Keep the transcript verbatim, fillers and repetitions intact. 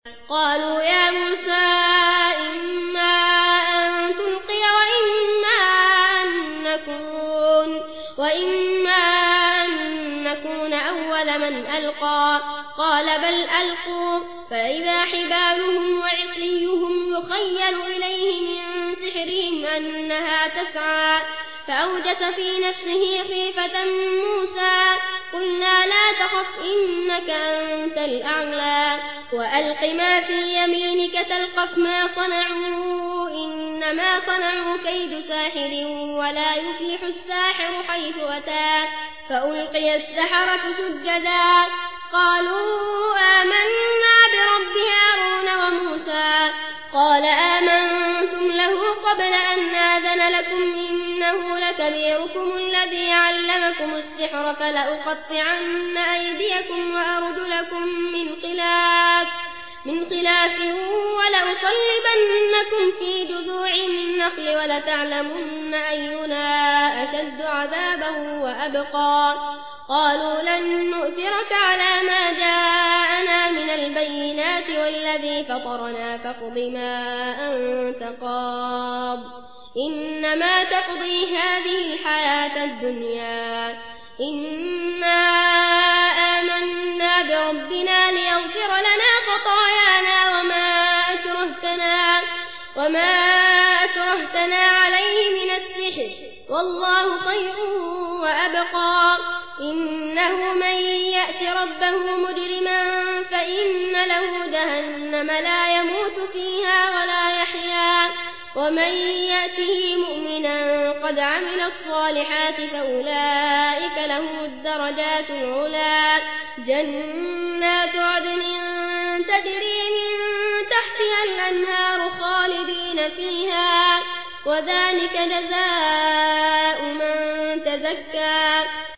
قالوا يا موسى إما أن تلقي وإما أن نكون, وإما أن نكون أول من ألقى. قال بل ألقوا فإذا حبالهم وعصيهم يخيل إليه من سحرهم أنها تسعى. فأوجس في نفسه خيفة موسى. قلنا لا تخف إنك أنت الأعلى وألق ما في يمينك تلقف ما صنعوا إنما صنعوا كيد ساحر ولا يفلح الساحر حيث أتى. فألقي السحرة سجدا قالوا آمنا برب هارون وموسى. قال آمنتم له قبل أن آذن لكم إنه لكبيركم الذي علمكم السحر فلأقطعن أيديكم وأرجلكم من خلاف من خلاف ولأصلبنكم في جذوع النخل ولتعلمن أينا أشد عذابا وأبقى. قالوا لن نؤثرك على ما جاءنا من البينات والذي فطرنا فاقض ما أنت قاض إنما تقضي هذه الحياة الدنيا. إنا آمنا بربنا ليغفر لنا خطايانا وما أكرهتنا, وما أكرهتنا عليه من السحر والله خير وأبقى. إنه من يأت ربه مجرما فإن له جهنم لا يموت فيها ولا يحيا ومن يأته مؤمنا قد عمل الصالحات فأولئك لهم الدرجات العلى جنات عدن تجري من تحتها الأنهار خالدين فيها وذلك جزاء من تزكى.